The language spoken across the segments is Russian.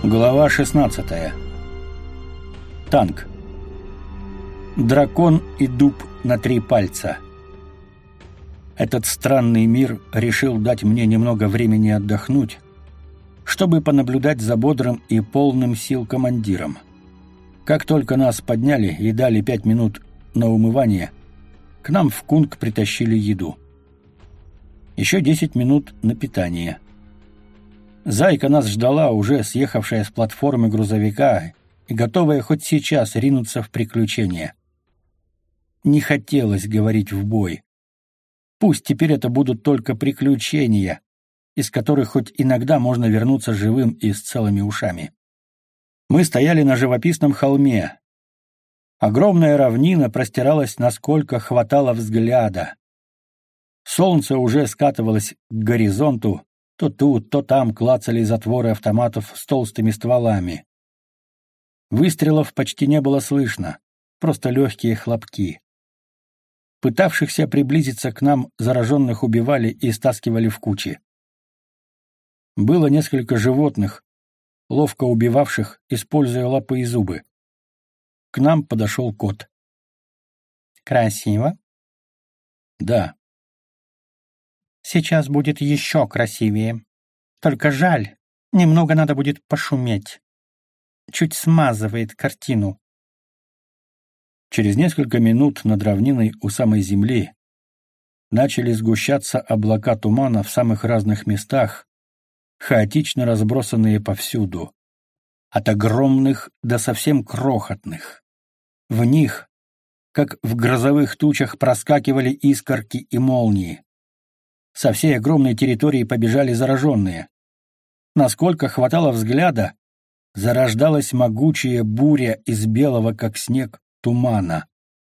Глава 16. Танк. Дракон и дуб на 3 пальца. Этот странный мир решил дать мне немного времени отдохнуть, чтобы понаблюдать за бодрым и полным сил командиром. Как только нас подняли и дали 5 минут на умывание, к нам в кунг притащили еду. Еще 10 минут на питание. Зайка нас ждала, уже съехавшая с платформы грузовика и готовая хоть сейчас ринуться в приключения. Не хотелось говорить в бой. Пусть теперь это будут только приключения, из которых хоть иногда можно вернуться живым и с целыми ушами. Мы стояли на живописном холме. Огромная равнина простиралась, насколько хватало взгляда. Солнце уже скатывалось к горизонту, то тут, то там клацали затворы автоматов с толстыми стволами. Выстрелов почти не было слышно, просто легкие хлопки. Пытавшихся приблизиться к нам зараженных убивали и стаскивали в кучи. Было несколько животных, ловко убивавших, используя лапы и зубы. К нам подошел кот. «Красиво?» «Да». «Сейчас будет еще красивее. Только жаль, немного надо будет пошуметь. Чуть смазывает картину». Через несколько минут над равниной у самой земли начали сгущаться облака тумана в самых разных местах, хаотично разбросанные повсюду, от огромных до совсем крохотных. В них, как в грозовых тучах, проскакивали искорки и молнии. Со всей огромной территории побежали зараженные. Насколько хватало взгляда, зарождалась могучая буря из белого, как снег, тумана.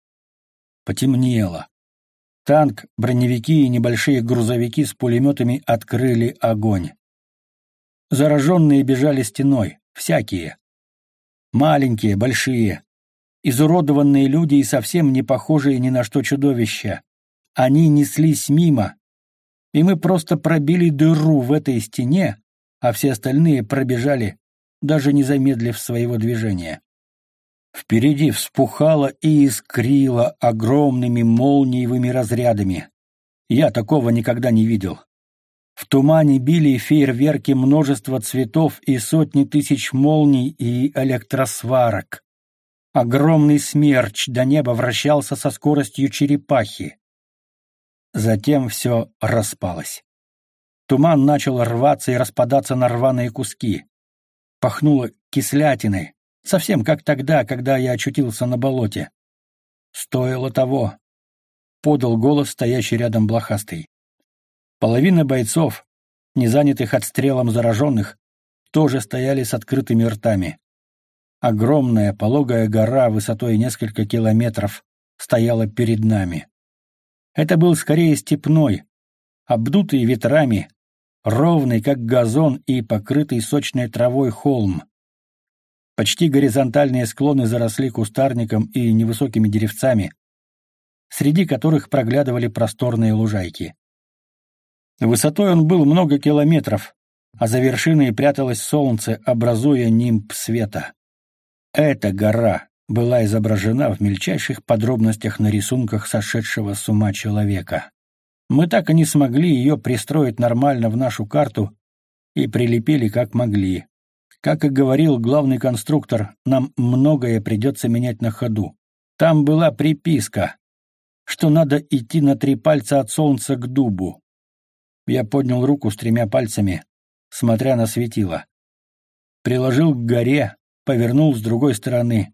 Потемнело. Танк, броневики и небольшие грузовики с пулеметами открыли огонь. Зараженные бежали стеной, всякие. Маленькие, большие, изуродованные люди и совсем не похожие ни на что чудовища. Они неслись мимо, и мы просто пробили дыру в этой стене, а все остальные пробежали, даже не замедлив своего движения. Впереди вспухало и искрило огромными молниевыми разрядами. Я такого никогда не видел. В тумане били фейерверки множества цветов и сотни тысяч молний и электросварок. Огромный смерч до неба вращался со скоростью черепахи. Затем все распалось. Туман начал рваться и распадаться на рваные куски. Пахнуло кислятиной, совсем как тогда, когда я очутился на болоте. «Стоило того», — подал голос стоящий рядом блохастый. Половина бойцов, не занятых отстрелом зараженных, тоже стояли с открытыми ртами. Огромная пологая гора высотой несколько километров стояла перед нами. Это был скорее степной, обдутый ветрами, ровный, как газон, и покрытый сочной травой холм. Почти горизонтальные склоны заросли кустарником и невысокими деревцами, среди которых проглядывали просторные лужайки. Высотой он был много километров, а за вершиной пряталось солнце, образуя нимб света. Эта гора была изображена в мельчайших подробностях на рисунках сошедшего с ума человека. Мы так и не смогли ее пристроить нормально в нашу карту и прилепили как могли. Как и говорил главный конструктор, нам многое придется менять на ходу. Там была приписка, что надо идти на 3 пальца от солнца к дубу. Я поднял руку с 3 пальцами, смотря на светило. Приложил к горе, повернул с другой стороны.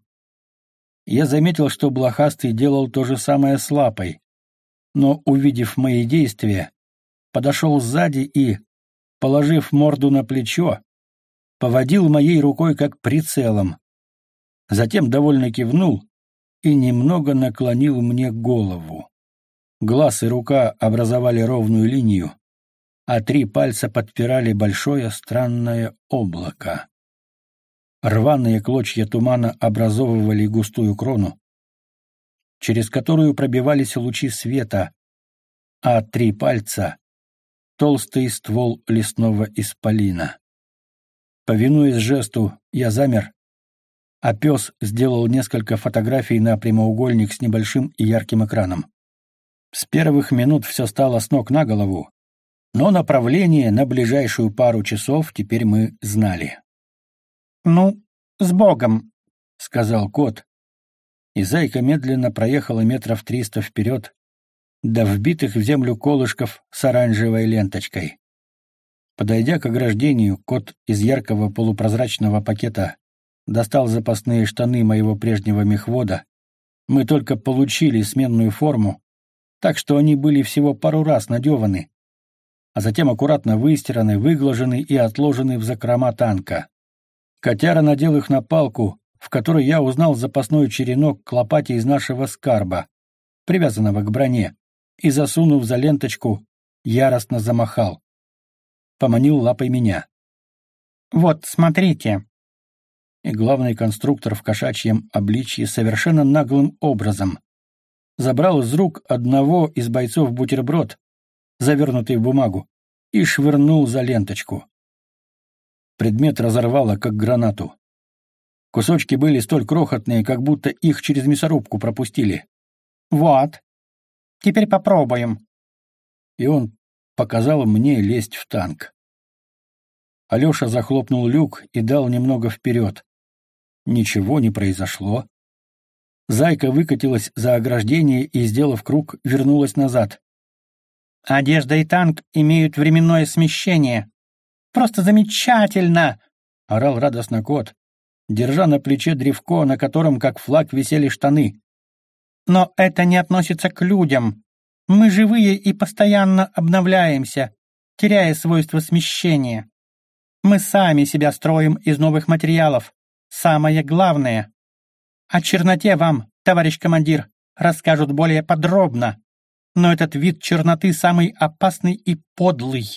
Я заметил, что блохастый делал то же самое с лапой, но, увидев мои действия, подошел сзади и, положив морду на плечо, поводил моей рукой как прицелом. Затем довольно кивнул и немного наклонил мне голову. Глаз и рука образовали ровную линию, а 3 пальца подпирали большое странное облако. Рваные клочья тумана образовывали густую крону, через которую пробивались лучи света, а 3 пальца — толстый ствол лесного исполина. Повинуясь жесту, я замер, а пес сделал несколько фотографий на прямоугольник с небольшим и ярким экраном. С первых минут все стало с ног на голову, но направление на ближайшую пару часов теперь мы знали. «Ну, с Богом», — сказал кот, и зайка медленно проехала метров 300 вперед, до вбитых в землю колышков с оранжевой ленточкой. Подойдя к ограждению, кот из яркого полупрозрачного пакета достал запасные штаны моего прежнего мехвода. Мы только получили сменную форму, так что они были всего пару раз надеваны, а затем аккуратно выстираны, выглажены и отложены в закрома танка. Котяра надел их на палку, в которой я узнал запасной черенок к лопате из нашего скарба, привязанного к броне, и, засунув за ленточку, яростно замахал. Поманил лапой меня. «Вот, смотрите». И главный конструктор в кошачьем обличье совершенно наглым образом забрал из рук одного из бойцов бутерброд, завернутый в бумагу, и швырнул за ленточку. Предмет разорвало, как гранату. Кусочки были столь крохотные, как будто их через мясорубку пропустили. «Вот. Теперь попробуем». И он показал мне лезть в танк. Алеша захлопнул люк и дал немного вперед. Ничего не произошло. Зайка выкатилась за ограждение и, сделав круг, вернулась назад. «Одежда и танк имеют временное смещение. Просто замечательно!» — орал радостно кот, держа на плече древко, на котором, как флаг, висели штаны. «Но это не относится к людям. Мы живые и постоянно обновляемся, теряя свойства смещения. Мы сами себя строим из новых материалов. Самое главное. О черноте вам, товарищ командир, расскажут более подробно. Но этот вид черноты самый опасный и подлый.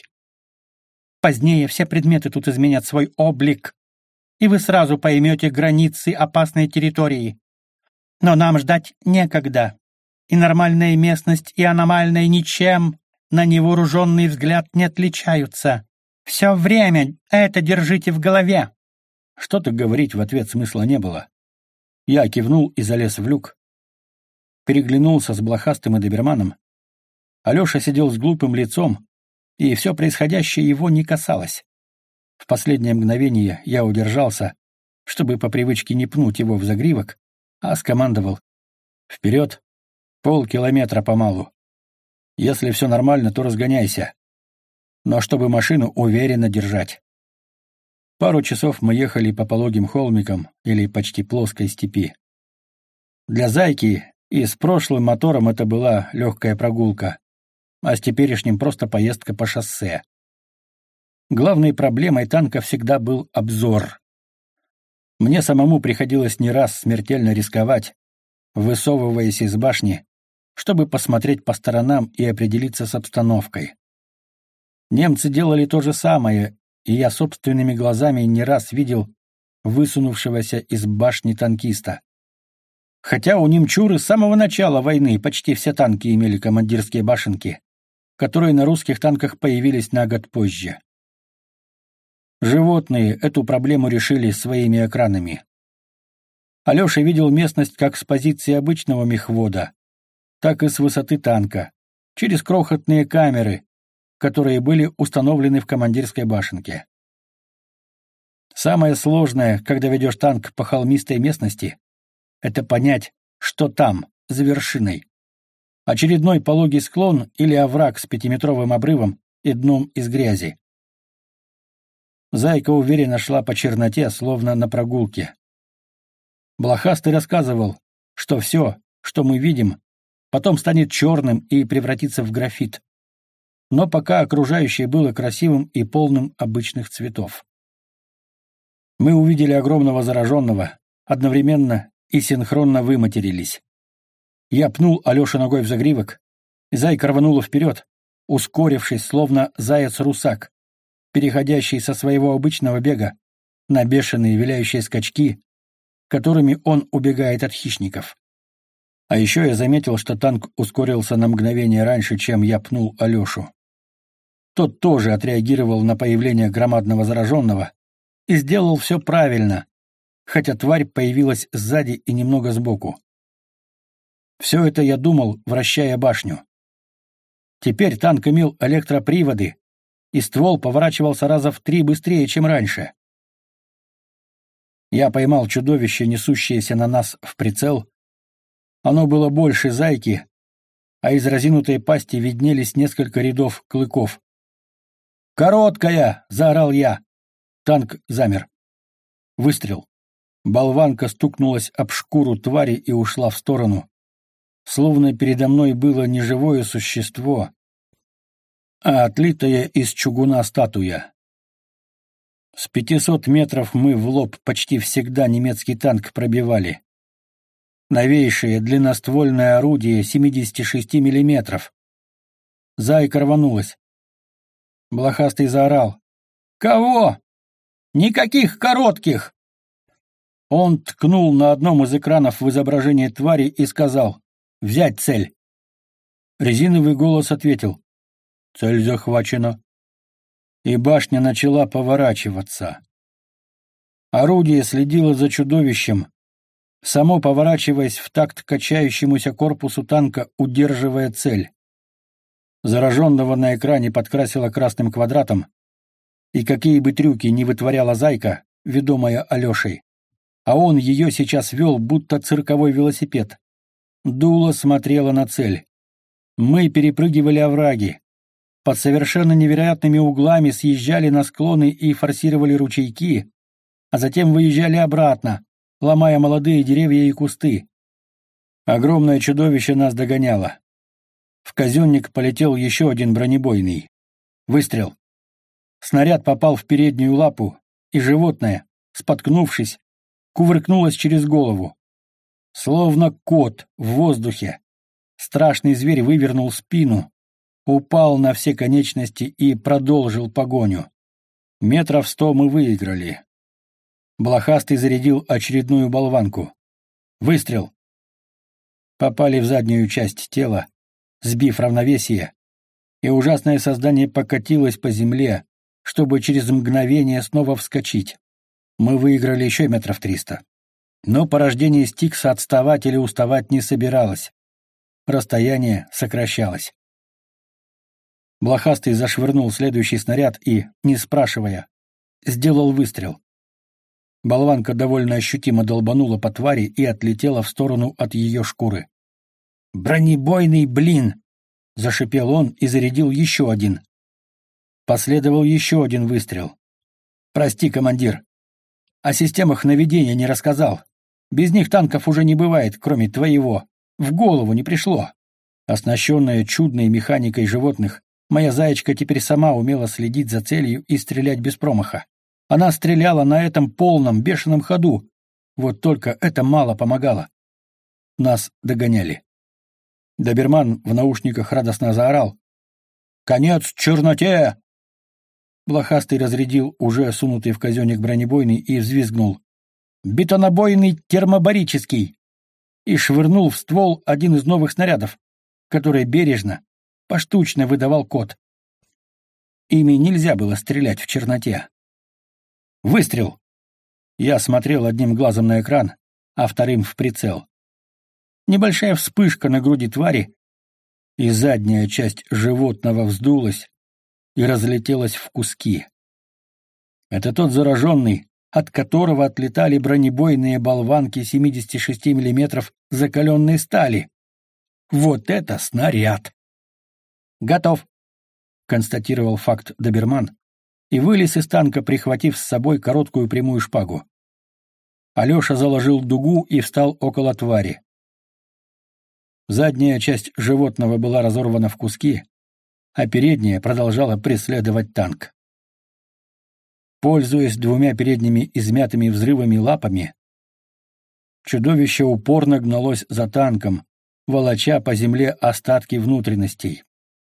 Позднее все предметы тут изменят свой облик, и вы сразу поймете границы опасной территории. Но нам ждать некогда. И нормальная местность, и аномальная ничем на невооруженный взгляд не отличаются. Все время это держите в голове». Что-то говорить в ответ смысла не было. Я кивнул и залез в люк. Переглянулся с блохастым и доберманом. Алеша сидел с глупым лицом, и все происходящее его не касалось. В последнее мгновение я удержался, чтобы по привычке не пнуть его в загривок, а скомандовал: «Вперед! Полкилометра помалу. Если все нормально, то разгоняйся. Но чтобы машину уверенно держать». Пару часов мы ехали по пологим холмикам или почти плоской степи. Для зайки и с прошлым мотором это была легкая прогулка, а с теперешним просто поездка по шоссе. Главной проблемой танка всегда был обзор. Мне самому приходилось не раз смертельно рисковать, высовываясь из башни, чтобы посмотреть по сторонам и определиться с обстановкой. Немцы делали то же самое, и я собственными глазами не раз видел высунувшегося из башни танкиста. Хотя у немчуры с самого начала войны почти все танки имели командирские башенки, которые на русских танках появились на год позже. Животные эту проблему решили своими экранами. Алеша видел местность как с позиции обычного мехвода, так и с высоты танка, через крохотные камеры, которые были установлены в командирской башенке. Самое сложное, когда ведешь танк по холмистой местности, это понять, что там, за вершиной. Очередной пологий склон или овраг с 5-метровым обрывом и дном из грязи. Зайка уверенно шла по черноте, словно на прогулке. Блохастый рассказывал, что все, что мы видим, потом станет черным и превратится в графит. Но пока окружающее было красивым и полным обычных цветов. Мы увидели огромного зараженного, одновременно и синхронно выматерились. Я пнул Алешу ногой в загривок, и зайка рванула вперед, ускорившись, словно заяц-русак, переходящий со своего обычного бега на бешеные виляющие скачки, которыми он убегает от хищников. А еще я заметил, что танк ускорился на мгновение раньше, чем я пнул Алешу. Тот тоже отреагировал на появление громадного зараженного, и сделал все правильно, хотя тварь появилась сзади и немного сбоку. Все это я думал, вращая башню. Теперь танк имел электроприводы, и ствол поворачивался раза в 3 быстрее, чем раньше. Я поймал чудовище, несущееся на нас в прицел. Оно было больше зайки, а из разинутой пасти виднелись несколько рядов клыков. «Короткая!» — заорал я. Танк замер. Выстрел. Болванка стукнулась об шкуру твари и ушла в сторону. Словно передо мной было не живое существо, а отлитая из чугуна статуя. С 500 метров мы в лоб почти всегда немецкий танк пробивали. Новейшее длинноствольное орудие 76 миллиметров. Зайка рванулась. Блохастый заорал. «Кого? Никаких коротких!» Он ткнул на одном из экранов в изображение твари и сказал: «Взять цель!» Резиновый голос ответил: «Цель захвачена». И башня начала поворачиваться. Орудие следило за чудовищем, само поворачиваясь в такт качающемуся корпусу танка, удерживая цель. Зараженного на экране подкрасило красным квадратом, и какие бы трюки ни вытворяла зайка, ведомая Алешей, а он ее сейчас вел, будто цирковой велосипед. Дуло смотрело на цель. Мы перепрыгивали овраги, под совершенно невероятными углами съезжали на склоны и форсировали ручейки, а затем выезжали обратно, ломая молодые деревья и кусты. Огромное чудовище нас догоняло. В казенник полетел еще один бронебойный. Выстрел. Снаряд попал в переднюю лапу, и животное, споткнувшись, кувыркнулось через голову. Словно кот в воздухе. Страшный зверь вывернул спину, упал на все конечности и продолжил погоню. 100 метров мы выиграли. Блохастый зарядил очередную болванку. Выстрел. Попали в заднюю часть тела, сбив равновесие, и ужасное создание покатилось по земле, чтобы через мгновение снова вскочить. Мы выиграли еще 300 метров. Но порождение Стикса отставать или уставать не собиралось. Расстояние сокращалось. Блохастый зашвырнул следующий снаряд и, не спрашивая, сделал выстрел. Болванка довольно ощутимо долбанула по твари и отлетела в сторону от ее шкуры. «Бронебойный, блин!» — зашипел он и зарядил еще один. Последовал еще один выстрел. «Прости, командир. О системах наведения не рассказал. Без них танков уже не бывает, кроме твоего. В голову не пришло». Оснащенная чудной механикой животных, моя заячка теперь сама умела следить за целью и стрелять без промаха. Она стреляла на этом полном, бешеном ходу. Вот только это мало помогало. Нас догоняли. Доберман в наушниках радостно заорал: «Конец черноте!» Блохастый разрядил уже сунутый в казенник бронебойный и взвизгнул: «Бетонобойный термобарический!» и швырнул в ствол один из новых снарядов, который бережно, поштучно выдавал код. Ими нельзя было стрелять в черноте. Выстрел! Я смотрел одним глазом на экран, а вторым в прицел. Небольшая вспышка на груди твари, и задняя часть животного вздулась и разлетелась в куски. Это тот зараженный, от которого отлетали бронебойные болванки 76 миллиметров закаленной стали. Вот это снаряд! «Готов», — констатировал факт доберман и вылез из танка, прихватив с собой короткую прямую шпагу. Алеша заложил дугу и встал около твари. Задняя часть животного была разорвана в куски, а передняя продолжала преследовать танк. Пользуясь 2 передними измятыми взрывами лапами, чудовище упорно гналось за танком, волоча по земле остатки внутренностей.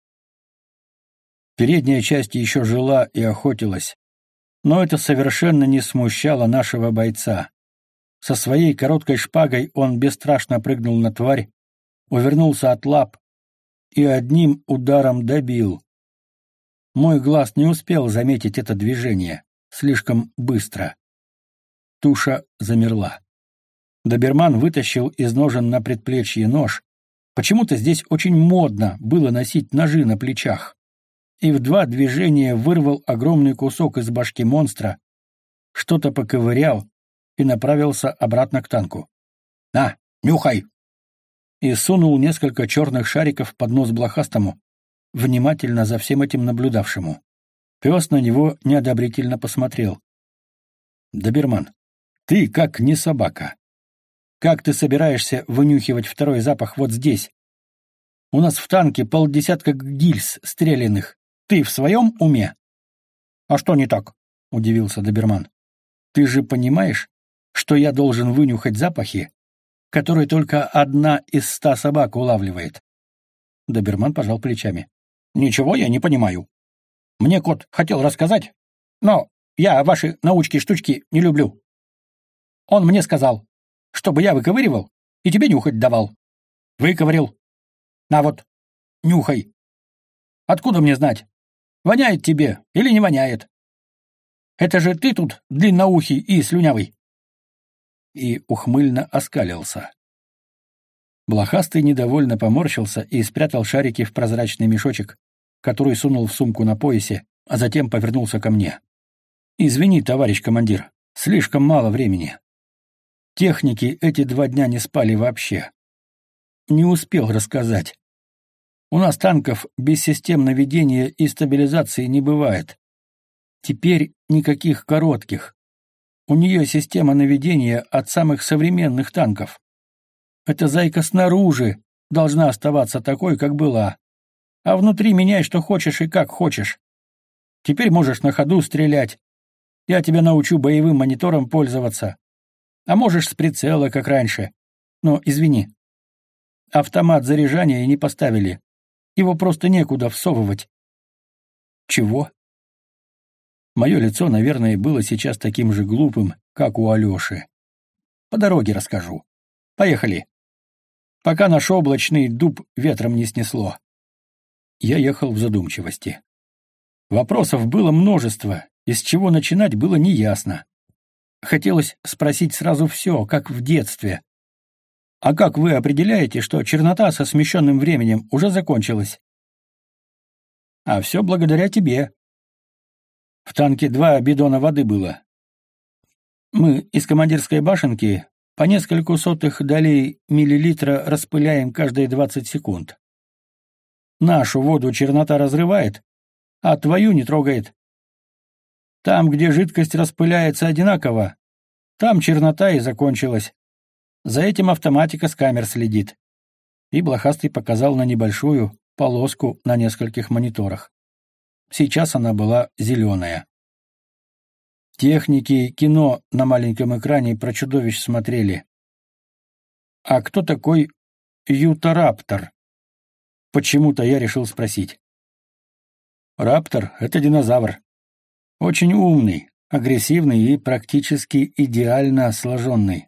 Передняя часть еще жила и охотилась, но это совершенно не смущало нашего бойца. Со своей короткой шпагой он бесстрашно прыгнул на тварь, увернулся от лап и одним ударом добил. Мой глаз не успел заметить это движение. слишком быстро. Туша замерла. Доберман вытащил из ножен на предплечье нож. Почему-то здесь очень модно было носить ножи на плечах. И в 2 движения вырвал огромный кусок из башки монстра, что-то поковырял и направился обратно к танку. «На, нюхай!» И сунул несколько черных шариков под нос блохастому, внимательно за всем этим наблюдавшему. Пес на него неодобрительно посмотрел. «Доберман, ты как не собака. Как ты собираешься вынюхивать второй запах вот здесь? У нас в танке 50 гильз стрелянных. Ты в своем уме?» «А что не так?» — удивился доберман. «Ты же понимаешь, что я должен вынюхать запахи, которые только 1 из 100 собак улавливает?» Доберман пожал плечами. «Ничего я не понимаю. Мне кот хотел рассказать, но я ваши научки-штучки не люблю. Он мне сказал, чтобы я выковыривал и тебе нюхать давал. Выковырил. На вот, нюхай. Откуда мне знать, воняет тебе или не воняет? Это же ты тут длинноухий и слюнявый». И ухмыльно оскалился. Блохастый недовольно поморщился и спрятал шарики в прозрачный мешочек, который сунул в сумку на поясе, а затем повернулся ко мне. «Извини, товарищ командир, слишком мало времени. Техники эти 2 дня не спали вообще. Не успел рассказать. У нас танков без систем наведения и стабилизации не бывает. Теперь никаких коротких. У нее система наведения от самых современных танков. Эта зайка снаружи должна оставаться такой, как была. А внутри меняй, что хочешь и как хочешь. Теперь можешь на ходу стрелять. Я тебя научу боевым монитором пользоваться. А можешь с прицела, как раньше. Но, извини, автомат заряжания не поставили. Его просто некуда всовывать». «Чего?» Мое лицо, наверное, было сейчас таким же глупым, как у Алёши. «По дороге расскажу. Поехали. Пока наш облачный дуб ветром не снесло». Я ехал в задумчивости. Вопросов было множество, и с чего начинать было неясно. Хотелось спросить сразу все, как в детстве. «А как вы определяете, что чернота со смещенным временем уже закончилась?» «А все благодаря тебе. В танке 2 бидона воды было. Мы из командирской башенки по несколько сотых долей миллилитра распыляем каждые 20 секунд. Нашу воду чернота разрывает, а твою не трогает. Там, где жидкость распыляется одинаково, там чернота и закончилась. За этим автоматика с камер следит». И блохастый показал на небольшую полоску на нескольких мониторах. Сейчас она была зеленая. Техники кино на маленьком экране про чудовищ смотрели. «А кто такой Ютараптор?» Почему-то я решил спросить. «Раптор — это динозавр. Очень умный, агрессивный и практически идеально сложенный.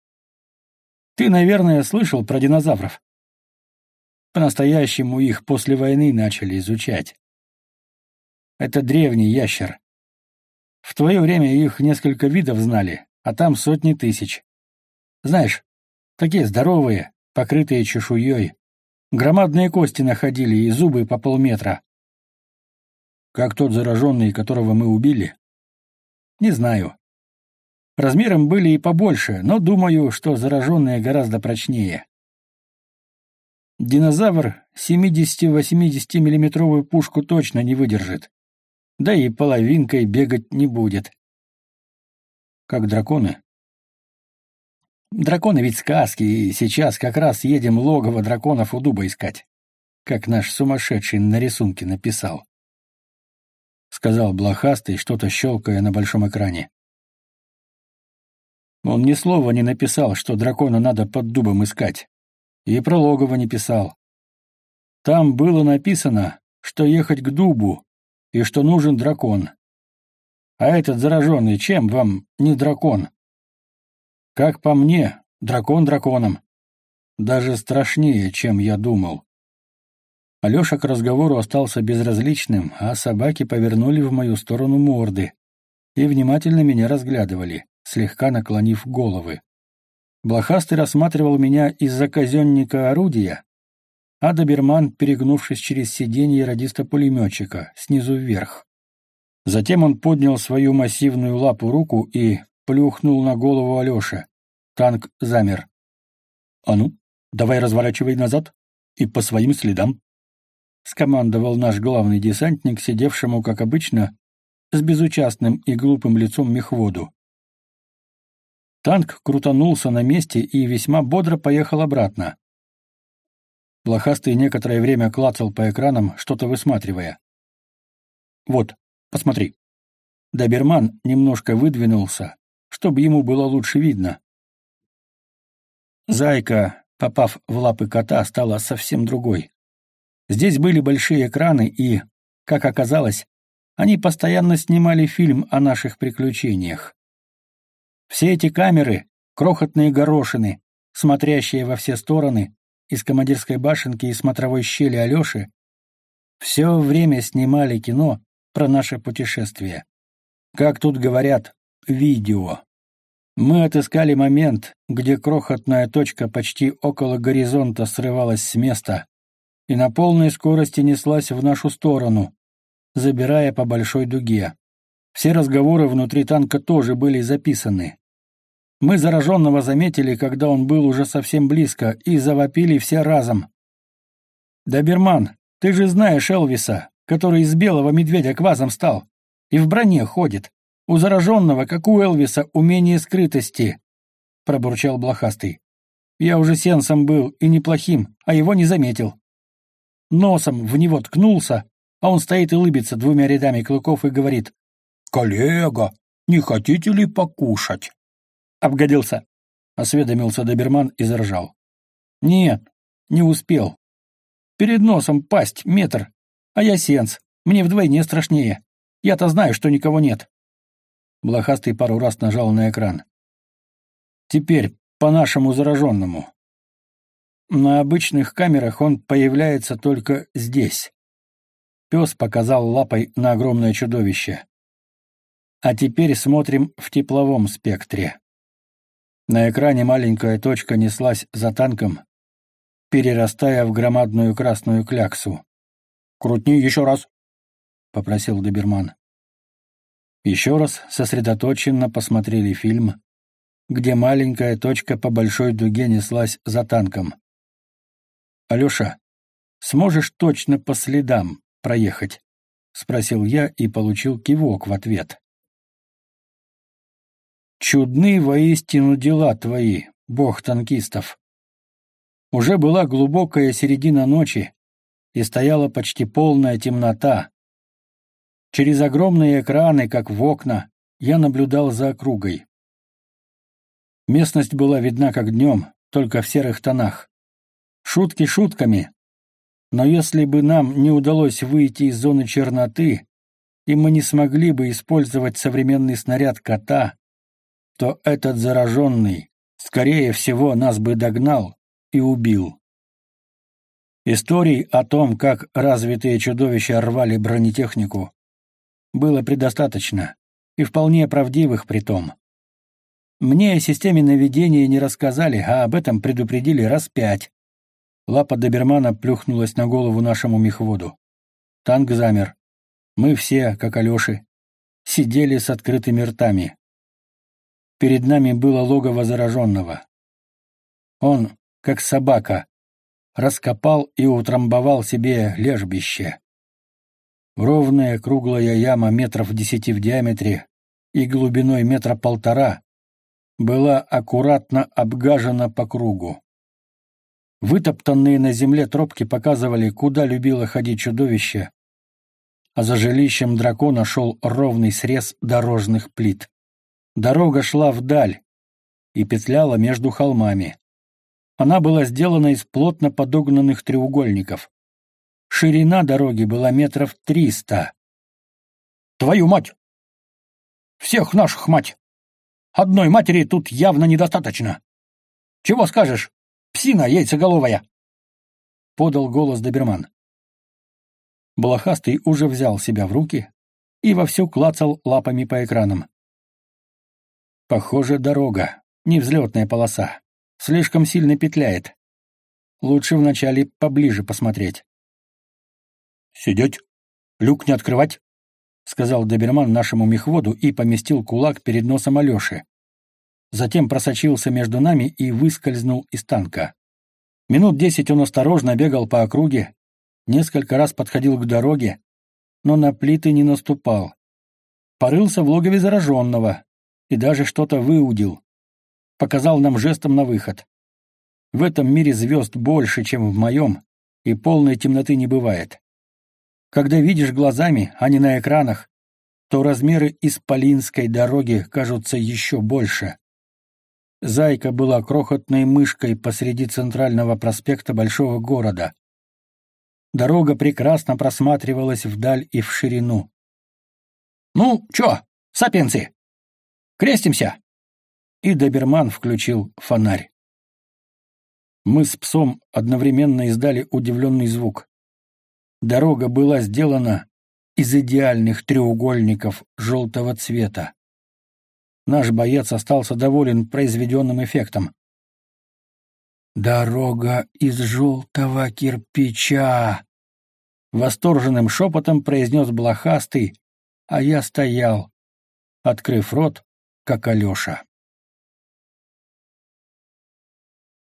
Ты, наверное, слышал про динозавров? По-настоящему их после войны начали изучать. Это древний ящер. В твое время их несколько видов знали, а там сотни тысяч. Знаешь, такие здоровые, покрытые чешуей. Громадные кости находили и зубы по полметра. Как тот зараженный, которого мы убили? Не знаю. Размером были и побольше, но думаю, что зараженные гораздо прочнее. Динозавр 70-80 миллиметровую пушку точно не выдержит. Да и половинкой бегать не будет. Как драконы? Драконы ведь сказки, и сейчас как раз едем логово драконов у дуба искать, как наш сумасшедший на рисунке написал. Сказал блохастый, что-то щелкая на большом экране. Он ни слова не написал, что дракона надо под дубом искать. И про логово не писал. Там было написано, что ехать к дубу, и что нужен дракон. А этот зараженный чем вам не дракон? Как по мне, дракон драконом. Даже страшнее, чем я думал. Алеша к разговору остался безразличным, а собаки повернули в мою сторону морды. и внимательно меня разглядывали, слегка наклонив головы. Блохастый рассматривал меня из-за казенника орудия, а доберман, перегнувшись через сиденье радиста-пулеметчика, снизу вверх. Затем он поднял свою массивную лапу-руку и плюхнул на голову Алёше. Танк замер. «А ну, давай разворачивай назад и по своим следам», — скомандовал наш главный десантник, сидевшему, как обычно, с безучастным и глупым лицом мехводу. Танк крутанулся на месте и весьма бодро поехал обратно. Блохастый некоторое время клацал по экранам, что-то высматривая. «Вот, посмотри». Доберман немножко выдвинулся, чтобы ему было лучше видно. Зайка, попав в лапы кота, стала совсем другой. Здесь были большие экраны и, как оказалось, они постоянно снимали фильм о наших приключениях. Все эти камеры, крохотные горошины, смотрящие во все стороны, из командирской башенки и смотровой щели Алёши, все время снимали кино про наше путешествие. Как тут говорят, видео. Мы отыскали момент, где крохотная точка почти около горизонта срывалась с места и на полной скорости неслась в нашу сторону, забирая по большой дуге. Все разговоры внутри танка тоже были записаны. Мы зараженного заметили, когда он был уже совсем близко, и завопили все разом. «Доберман, ты же знаешь Элвиса, который из белого медведя квазом стал, и в броне ходит. У зараженного, как у Элвиса, умение скрытости», — пробурчал Блохастый. «Я уже сенсом был, и неплохим, а его не заметил. Носом в него ткнулся, а он стоит и улыбится двумя рядами клыков и говорит: «Коллега, не хотите ли покушать?» «Обгодился», — осведомился доберман и заржал. «Нет, не успел. Перед носом пасть метр, а я сенс, мне вдвойне страшнее. Я-то знаю, что никого нет». Блохастый пару раз нажал на экран. «Теперь по нашему зараженному. На обычных камерах он появляется только здесь». Пес показал лапой на огромное чудовище. «А теперь смотрим в тепловом спектре». На экране маленькая точка неслась за танком, перерастая в громадную красную кляксу. «Крутни еще раз», — попросил доберман. Еще раз сосредоточенно посмотрели фильм, где маленькая точка по большой дуге неслась за танком. «Алеша, сможешь точно по следам проехать?» — спросил я и получил кивок в ответ. «Чудны воистину дела твои, бог танкистов». Уже была глубокая середина ночи, и стояла почти полная темнота. Через огромные экраны, как в окна, я наблюдал за округой. Местность была видна как днем, только в серых тонах. Шутки шутками, но если бы нам не удалось выйти из зоны черноты, и мы не смогли бы использовать современный снаряд кота, то этот зараженный, скорее всего, нас бы догнал и убил. Историй о том, как развитые чудовища рвали бронетехнику, было предостаточно, и вполне правдивых притом. Мне о системе наведения не рассказали, а об этом предупредили раз 5. Лапа добермана плюхнулась на голову нашему мехводу. Танк замер. Мы все, как Алёши, сидели с открытыми ртами. Перед нами было логово зараженного. Он, как собака, раскопал и утрамбовал себе лежбище. Ровная круглая яма метров 10 в диаметре и глубиной 1,5 метра была аккуратно обгажена по кругу. Вытоптанные на земле тропки показывали, куда любило ходить чудовище, а за жилищем дракона шел ровный срез дорожных плит. Дорога шла вдаль и петляла между холмами. Она была сделана из плотно подогнанных треугольников. Ширина дороги была 300 метров. «Твою мать! Всех наших мать! Одной матери тут явно недостаточно! Чего скажешь, псина яйцеголовая!» — подал голос доберман. Блохастый уже взял себя в руки и вовсю клацал лапами по экранам. Похоже, дорога, не взлетная полоса. Слишком сильно петляет. Лучше вначале поближе посмотреть. «Сидеть, люк не открывать», — сказал доберман нашему мехводу и поместил кулак перед носом Алёши. Затем просочился между нами и выскользнул из танка. Минут 10 он осторожно бегал по округе, несколько раз подходил к дороге, но на плиты не наступал. Порылся в логове зараженного и даже что-то выудил. Показал нам жестом на выход. В этом мире звезд больше, чем в моем, и полной темноты не бывает. Когда видишь глазами, а не на экранах, то размеры исполинской дороги кажутся еще больше. Зайка была крохотной мышкой посреди центрального проспекта большого города. Дорога прекрасно просматривалась вдаль и в ширину. «Ну, чё, сапиенсы, крестимся!» И доберман включил фонарь. Мы с псом одновременно издали удивленный звук. Дорога была сделана из идеальных треугольников желтого цвета. Наш боец остался доволен произведенным эффектом. «Дорога из желтого кирпича!» Восторженным шепотом произнес блохастый, а я стоял, открыв рот, как Алеша.